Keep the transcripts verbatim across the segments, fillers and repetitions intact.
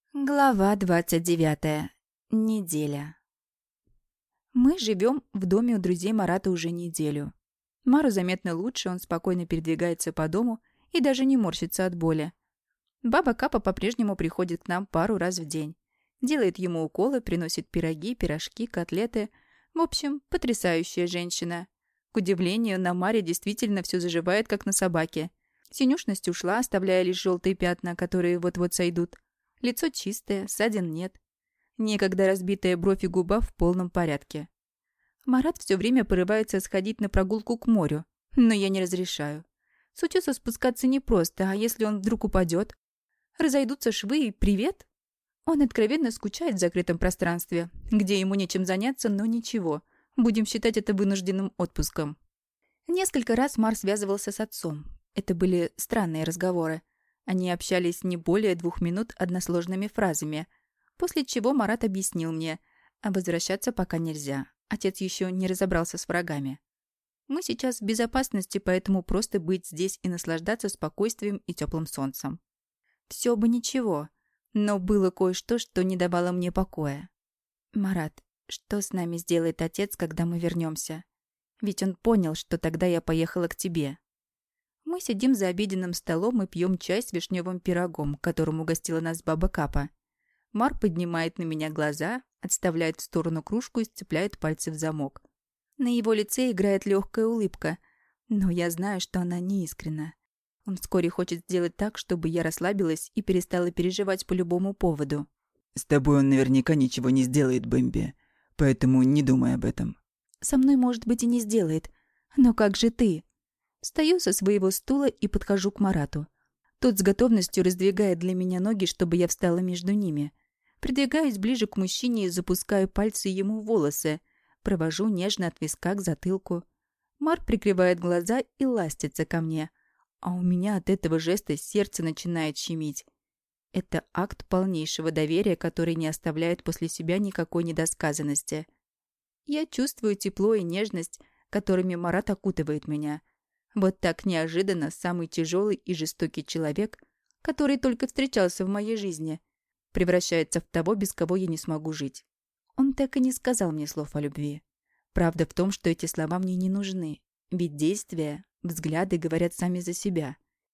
Глава двадцать девятая. Неделя. Мы живем в доме у друзей Марата уже неделю. Мару заметно лучше, он спокойно передвигается по дому и даже не морщится от боли. Баба Капа по-прежнему приходит к нам пару раз в день. Делает ему уколы, приносит пироги, пирожки, котлеты. В общем, потрясающая женщина. К удивлению, на Маре действительно все заживает, как на собаке. Синюшность ушла, оставляя лишь желтые пятна, которые вот-вот сойдут. Лицо чистое, ссадин нет. Некогда разбитая бровь и губа в полном порядке. Марат все время порывается сходить на прогулку к морю, но я не разрешаю. С утеса спускаться непросто, а если он вдруг упадет? Разойдутся швы и привет? Он откровенно скучает в закрытом пространстве, где ему нечем заняться, но ничего. Будем считать это вынужденным отпуском. Несколько раз Мар связывался с отцом. Это были странные разговоры. Они общались не более двух минут односложными фразами, после чего Марат объяснил мне, а возвращаться пока нельзя. Отец еще не разобрался с врагами. Мы сейчас в безопасности, поэтому просто быть здесь и наслаждаться спокойствием и теплым солнцем. Все бы ничего, но было кое-что, что не давало мне покоя. Марат, что с нами сделает отец, когда мы вернемся? Ведь он понял, что тогда я поехала к тебе. Мы сидим за обеденным столом и пьем чай с вишневым пирогом, которым угостила нас баба Капа. Мар поднимает на меня глаза, отставляет в сторону кружку и сцепляет пальцы в замок. На его лице играет легкая улыбка, но я знаю, что она неискренна. Он вскоре хочет сделать так, чтобы я расслабилась и перестала переживать по любому поводу. «С тобой он наверняка ничего не сделает, Бэмби, поэтому не думай об этом». «Со мной, может быть, и не сделает. Но как же ты?» Встаю со своего стула и подхожу к Марату. Тот с готовностью раздвигает для меня ноги, чтобы я встала между ними. Придвигаюсь ближе к мужчине и запускаю пальцы ему в волосы. Провожу нежно от виска к затылку. Мар прикрывает глаза и ластится ко мне. А у меня от этого жеста сердце начинает щемить. Это акт полнейшего доверия, который не оставляет после себя никакой недосказанности. Я чувствую тепло и нежность, которыми Марат окутывает меня. Вот так неожиданно самый тяжелый и жестокий человек, который только встречался в моей жизни, превращается в того, без кого я не смогу жить. Он так и не сказал мне слов о любви. Правда в том, что эти слова мне не нужны, ведь действия, взгляды говорят сами за себя.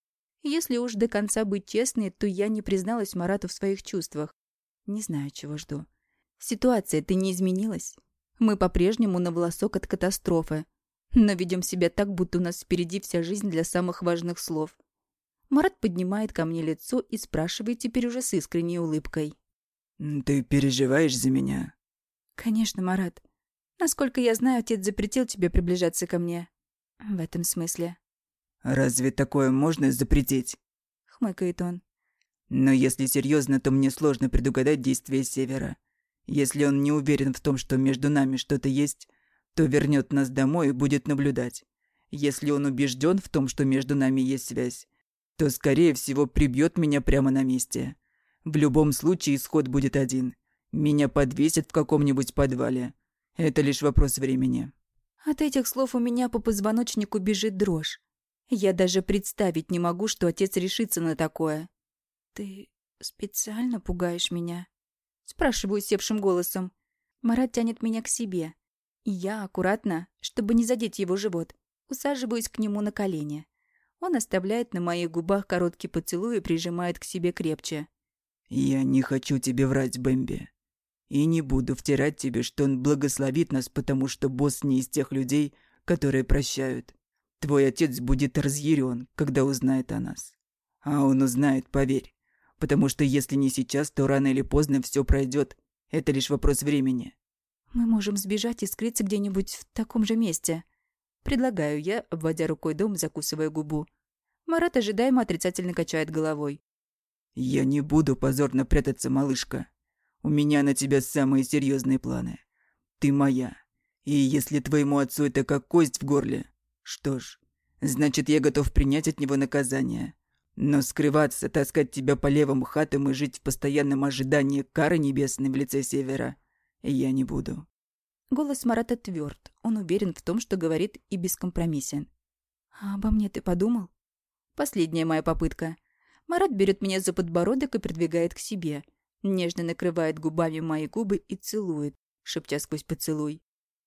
Если уж до конца быть честной, то я не призналась Марату в своих чувствах. Не знаю, чего жду. Ситуация-то не изменилась. Мы по-прежнему на волосок от катастрофы. Но ведем себя так, будто у нас впереди вся жизнь для самых важных слов. Марат поднимает ко мне лицо и спрашивает теперь уже с искренней улыбкой. «Ты переживаешь за меня?» «Конечно, Марат. Насколько я знаю, отец запретил тебе приближаться ко мне. В этом смысле». «Разве такое можно запретить?» — хмыкает он. «Но если серьезно, то мне сложно предугадать действия Севера. Если он не уверен в том, что между нами что-то есть, то вернет нас домой и будет наблюдать. Если он убежден в том, что между нами есть связь, то, скорее всего, прибьет меня прямо на месте. В любом случае исход будет один. Меня подвесят в каком-нибудь подвале. Это лишь вопрос времени». От этих слов у меня по позвоночнику бежит дрожь. Я даже представить не могу, что отец решится на такое. «Ты специально пугаешь меня?» Спрашиваю севшим голосом. Марат тянет меня к себе. И я аккуратно, чтобы не задеть его живот, усаживаюсь к нему на колени. Он оставляет на моих губах короткий поцелуй и прижимает к себе крепче. «Я не хочу тебе врать, Бэмби. И не буду втирать тебе, что он благословит нас, потому что босс не из тех людей, которые прощают. Твой отец будет разъярен, когда узнает о нас. А он узнает, поверь. Потому что если не сейчас, то рано или поздно все пройдет. Это лишь вопрос времени». «Мы можем сбежать и скрыться где-нибудь в таком же месте», — предлагаю я, обводя рукой дом, закусывая губу. Марат ожидаемо отрицательно качает головой. «Я не буду позорно прятаться, малышка. У меня на тебя самые серьезные планы. Ты моя. И если твоему отцу это как кость в горле, что ж, значит, я готов принять от него наказание. Но скрываться, таскать тебя по левым хатам и жить в постоянном ожидании кары небесной в лице Севера я не буду». Голос Марата тверд. Он уверен в том, что говорит, и бескомпромиссен. «А обо мне ты подумал?» Последняя моя попытка. Марат берет меня за подбородок и придвигает к себе. Нежно накрывает губами мои губы и целует, шепча сквозь поцелуй.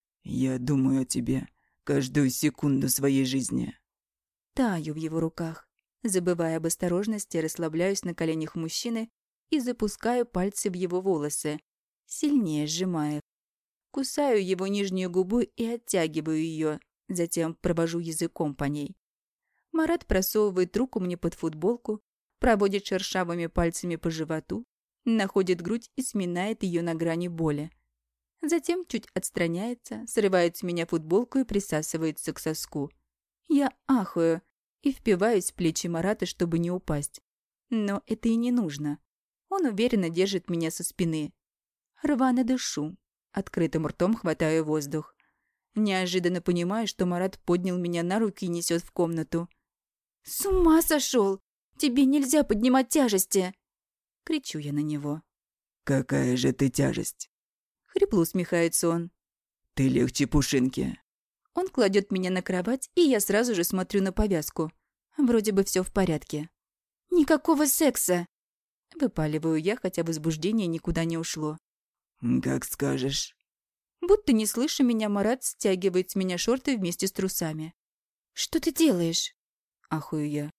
«Я думаю о тебе каждую секунду своей жизни». Таю в его руках, забывая об осторожности, расслабляюсь на коленях мужчины и запускаю пальцы в его волосы, сильнее сжимая. Кусаю его нижнюю губу и оттягиваю ее, затем провожу языком по ней. Марат просовывает руку мне под футболку, проводит шершавыми пальцами по животу, находит грудь и сминает ее на грани боли. Затем чуть отстраняется, срывает с меня футболку и присасывается к соску. Я ахаю и впиваюсь в плечи Марата, чтобы не упасть. Но это и не нужно. Он уверенно держит меня со спины. Рвано дышу, открытым ртом хватаю воздух. Неожиданно понимаю, что Марат поднял меня на руки и несет в комнату. «С ума сошел! Тебе нельзя поднимать тяжести!» Кричу я на него. «Какая же ты тяжесть!» Хрипло усмехается он. «Ты легче пушинки!» Он кладет меня на кровать, и я сразу же смотрю на повязку. Вроде бы все в порядке. «Никакого секса!» Выпаливаю я, хотя возбуждение никуда не ушло. «Как скажешь». Будто не слыша меня, Марат стягивает с меня шорты вместе с трусами. «Что ты делаешь?» Ахую я.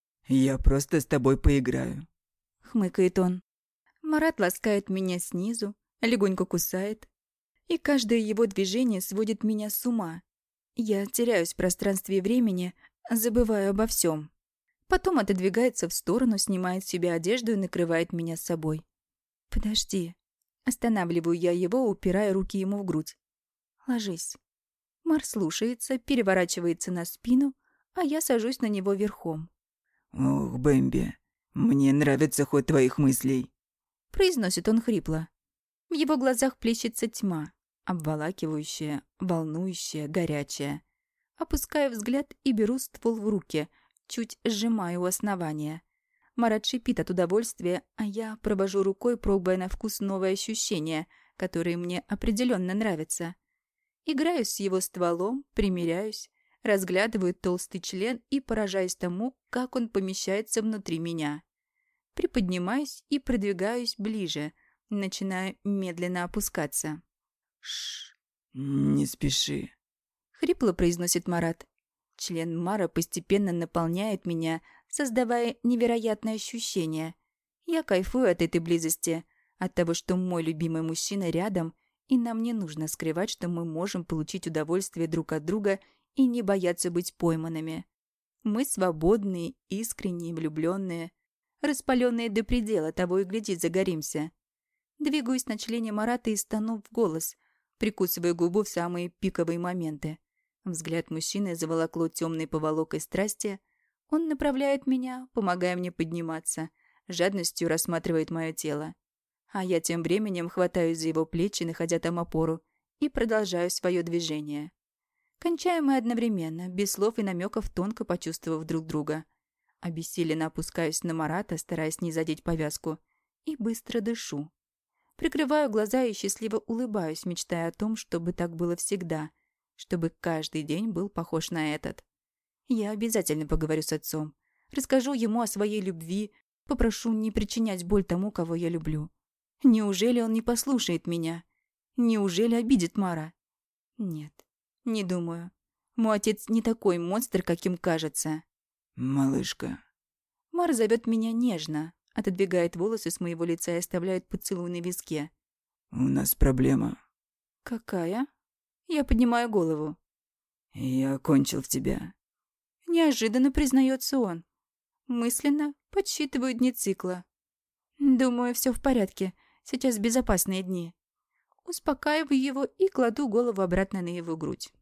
«Я просто с тобой поиграю», — хмыкает он. Марат ласкает меня снизу, легонько кусает, и каждое его движение сводит меня с ума. Я теряюсь в пространстве и времени, забываю обо всем. Потом отодвигается в сторону, снимает с себя одежду и накрывает меня с собой. «Подожди». Останавливаю я его, упирая руки ему в грудь. «Ложись». Мар слушается, переворачивается на спину, а я сажусь на него верхом. «Ох, Бэмби, мне нравится ход твоих мыслей», — произносит он хрипло. В его глазах плещется тьма, обволакивающая, волнующая, горячая. Опускаю взгляд и беру ствол в руки, чуть сжимаю у основания. Марат шипит от удовольствия, а я провожу рукой, пробуя на вкус новые ощущения, которые мне определенно нравятся. Играю с его стволом, примеряюсь, разглядываю толстый член и поражаюсь тому, как он помещается внутри меня. Приподнимаюсь и продвигаюсь ближе, начинаю медленно опускаться. «Шш, не спеши», — хрипло произносит Марат. Член Мара постепенно наполняет меня, создавая невероятное ощущение. Я кайфую от этой близости, от того, что мой любимый мужчина рядом, и нам не нужно скрывать, что мы можем получить удовольствие друг от друга и не бояться быть пойманными. Мы свободные, искренние, влюбленные, распаленные до предела, того и гляди, загоримся. Двигаюсь на члене Марата и стану в голос, прикусывая губу в самые пиковые моменты. Взгляд мужчины заволокло темной поволокой страсти. Он направляет меня, помогая мне подниматься, жадностью рассматривает мое тело. А я тем временем хватаюсь за его плечи, находя там опору, и продолжаю свое движение. Кончаем мы одновременно, без слов и намеков, тонко почувствовав друг друга. Обессиленно опускаюсь на Марата, стараясь не задеть повязку, и быстро дышу. Прикрываю глаза и счастливо улыбаюсь, мечтая о том, чтобы так было всегда, чтобы каждый день был похож на этот. Я обязательно поговорю с отцом, расскажу ему о своей любви, попрошу не причинять боль тому, кого я люблю. Неужели он не послушает меня? Неужели обидит Мара? Нет, не думаю. Мой отец не такой монстр, каким кажется. «Малышка». Мар зовет меня нежно, отодвигает волосы с моего лица и оставляет поцелуй на виске. «У нас проблема». «Какая?» Я поднимаю голову. «Я кончил в тебя». Неожиданно признается он. Мысленно подсчитываю дни цикла. Думаю, все в порядке. Сейчас безопасные дни. Успокаиваю его и кладу голову обратно на его грудь.